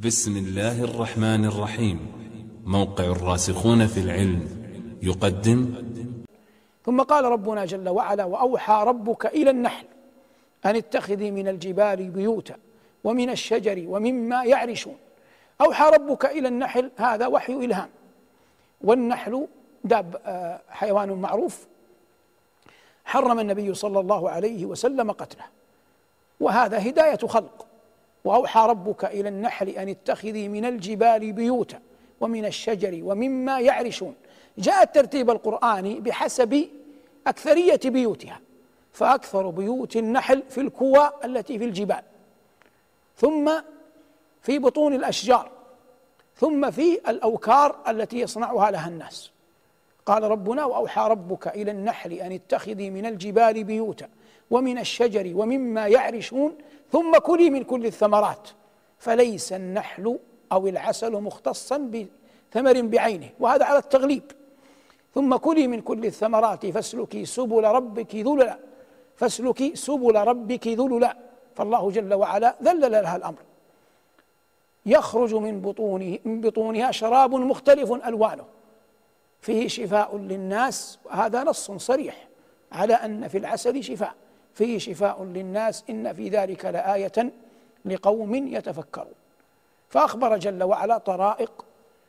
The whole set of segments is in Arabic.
بسم الله الرحمن الرحيم. موقع الراسخون في العلم يقدم. ثم قال ربنا جل وعلا: وأوحى ربك إلى النحل أن اتخذي من الجبال بيوتا ومن الشجر ومما يعرشون. أوحى ربك إلى النحل، هذا وحي إلهام. والنحل حيوان معروف حرم النبي صلى الله عليه وسلم قتله، وهذا هداية خلق. وأوحى ربك إلى النحل أن اتخذي من الجبال بيوتا ومن الشجر ومما يعرشون. جاء الترتيب القرآني بحسب أكثرية بيوتها، فأكثر بيوت النحل في الكوى التي في الجبال، ثم في بطون الأشجار، ثم في الأوكار التي يصنعها لها الناس. قال ربنا: وأوحى ربك إلى النحل أن اتخذي من الجبال بيوتا ومن الشجر ومما يعرشون ثم كلي من كل الثمرات. فليس النحل أو العسل مختصا بثمر بعينه، وهذا على التغليب. ثم كلي من كل الثمرات فاسلكي سبل ربك ذللا، فاسلكي سبل ربك ذللا. فالله جل وعلا ذلل لها الأمر. يخرج من بطونها شراب مختلف ألوانه فيه شفاء للناس، وهذا نص صريح على أن في العسل شفاء، فيه شفاء للناس، إن في ذلك لآية لقوم يتفكرون. فأخبر جل وعلا طرائق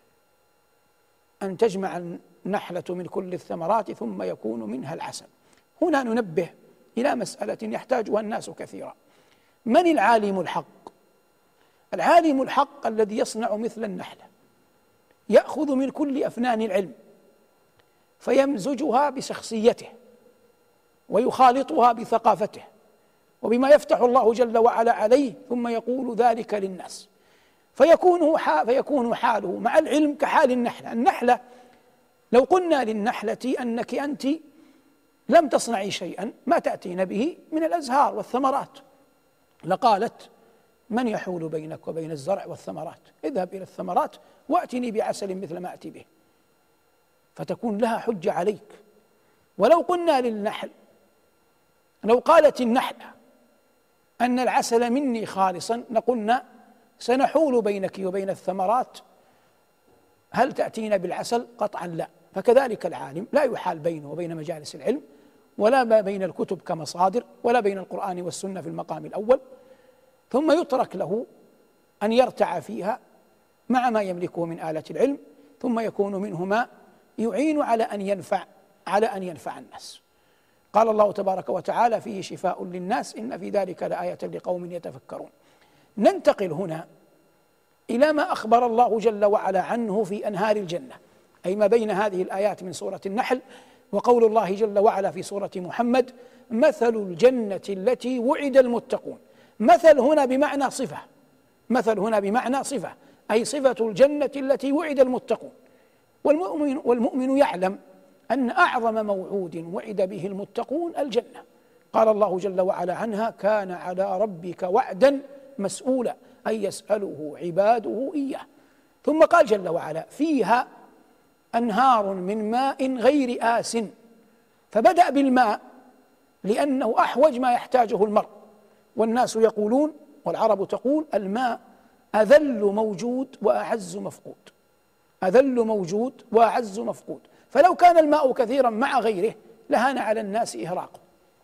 أن تجمع النحلة من كل الثمرات ثم يكون منها العسل. هنا ننبه إلى مسألة يحتاجها الناس كثيرا: من العالم الحق؟ العالم الحق الذي يصنع مثل النحلة، يأخذ من كل أفنان العلم فيمزجها بشخصيته ويخالطها بثقافته وبما يفتح الله جل وعلا عليه، ثم يقول ذلك للناس، فيكون حاله مع العلم كحال النحلة. لو قلنا للنحلة أنك أنت لم تصنعي شيئا ما تأتين به من الأزهار والثمرات، لقالت: من يحول بينك وبين الزرع والثمرات؟ اذهب إلى الثمرات وأتني بعسل مثل ما أتي به، فتكون لها حجة عليك. ولو قلنا للنحل، لو قالت النحلة أن العسل مني خالصا، لقلنا: سنحول بينك وبين الثمرات، هل تأتين بالعسل؟ قطعا لا. فكذلك العالم لا يحال بينه وبين مجالس العلم، ولا ما بين الكتب كمصادر، ولا بين القرآن والسنة في المقام الأول، ثم يترك له أن يرتع فيها مع ما يملكه من آلة العلم، ثم يكون منه ما يعين على أن ينفع الناس. قال الله تبارك وتعالى: فيه شفاء للناس إن في ذلك لآية لقوم يتفكرون. ننتقل هنا إلى ما أخبر الله جل وعلا عنه في أنهار الجنة، أي ما بين هذه الآيات من سورة النحل وقول الله جل وعلا في سورة محمد: مثل الجنة التي وعد المتقون. مثل هنا بمعنى صفة، مثل هنا بمعنى صفة، أي صفة الجنة التي وعد المتقون. والمؤمن يعلم أن أعظم موعود وعد به المتقون الجنة. قال الله جل وعلا عنها: كان على ربك وعدا مسؤولا، أي يسأله عباده إياه. ثم قال جل وعلا: فيها أنهار من ماء غير آس. فبدأ بالماء لأنه أحوج ما يحتاجه المرء، والناس يقولون، والعرب تقول: الماء أذل موجود وأعز مفقود، أذل موجود وأعز مفقود. فلو كان الماء كثيرا مع غيره لهان على الناس إهراقه.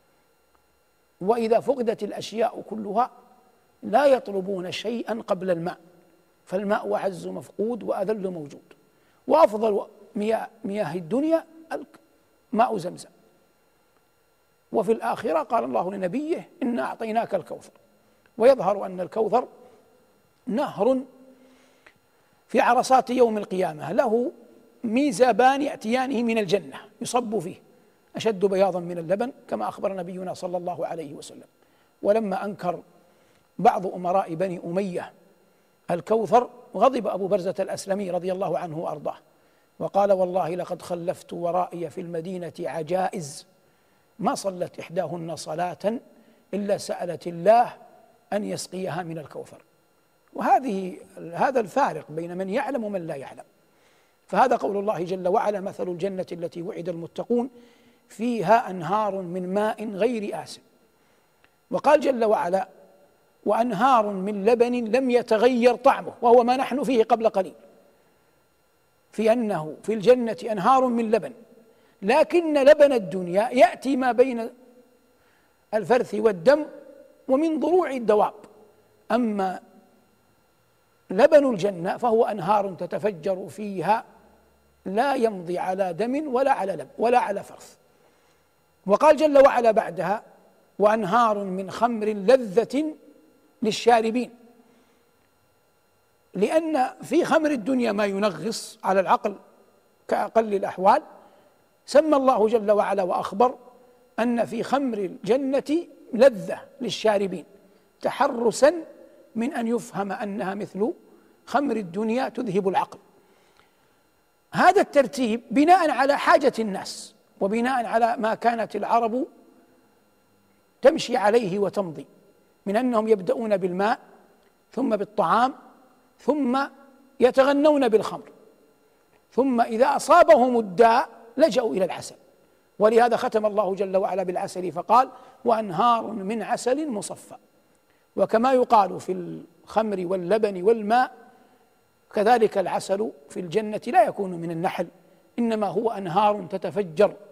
وإذا فقدت الأشياء كلها لا يطلبون شيئا قبل الماء، فالماء أعز مفقود وأذل موجود. وأفضل مياه الدنيا ماء زمزم. وفي الآخرة قال الله لنبيه: إنا أعطيناك الكوثر. ويظهر أن الكوثر نهر في عرصات يوم القيامة، له ميزابان يأتيانه من الجنة يصب فيه، أشد بياضا من اللبن، كما أخبر نبينا صلى الله عليه وسلم. ولما أنكر بعض أمراء بني أمية الكوثر غضب أبو برزة الأسلمي رضي الله عنه وأرضاه، وقال: والله لقد خلفت ورائي في المدينة عجائز ما صلت إحداهن صلاة إلا سألت الله أن يسقيها من الكوثر. هذا الفارق بين من يعلم ومن لا يعلم. فهذا قول الله جل وعلا: مثل الجنة التي وعد المتقون فيها أنهار من ماء غير آسن. وقال جل وعلا: وأنهار من لبن لم يتغير طعمه، وهو ما نحن فيه قبل قليل، في أنه في الجنة أنهار من لبن، لكن لبن الدنيا يأتي ما بين الفرث والدم ومن ضروع الدواب، أما لبن الجنة فهو أنهار تتفجر فيها لا يمضي على دم ولا على لب ولا على فرث. وقال جل وعلا بعدها: وأنهار من خمر لذة للشاربين، لأن في خمر الدنيا ما ينغص على العقل كأقل الأحوال، سمى الله جل وعلا وأخبر أن في خمر الجنة لذة للشاربين، تحرسا من أن يفهم أنها مثل خمر الدنيا تذهب العقل. هذا الترتيب بناء على حاجة الناس، وبناء على ما كانت العرب تمشي عليه وتمضي، من أنهم يبدأون بالماء ثم بالطعام ثم يتغنون بالخمر، ثم إذا أصابهم الداء لجأوا إلى العسل. ولهذا ختم الله جل وعلا بالعسل فقال: وأنهار من عسل مصفى. وكما يقال في الخمر واللبن والماء، كذلك العسل في الجنة لا يكون من النحل، إنما هو أنهار تتفجر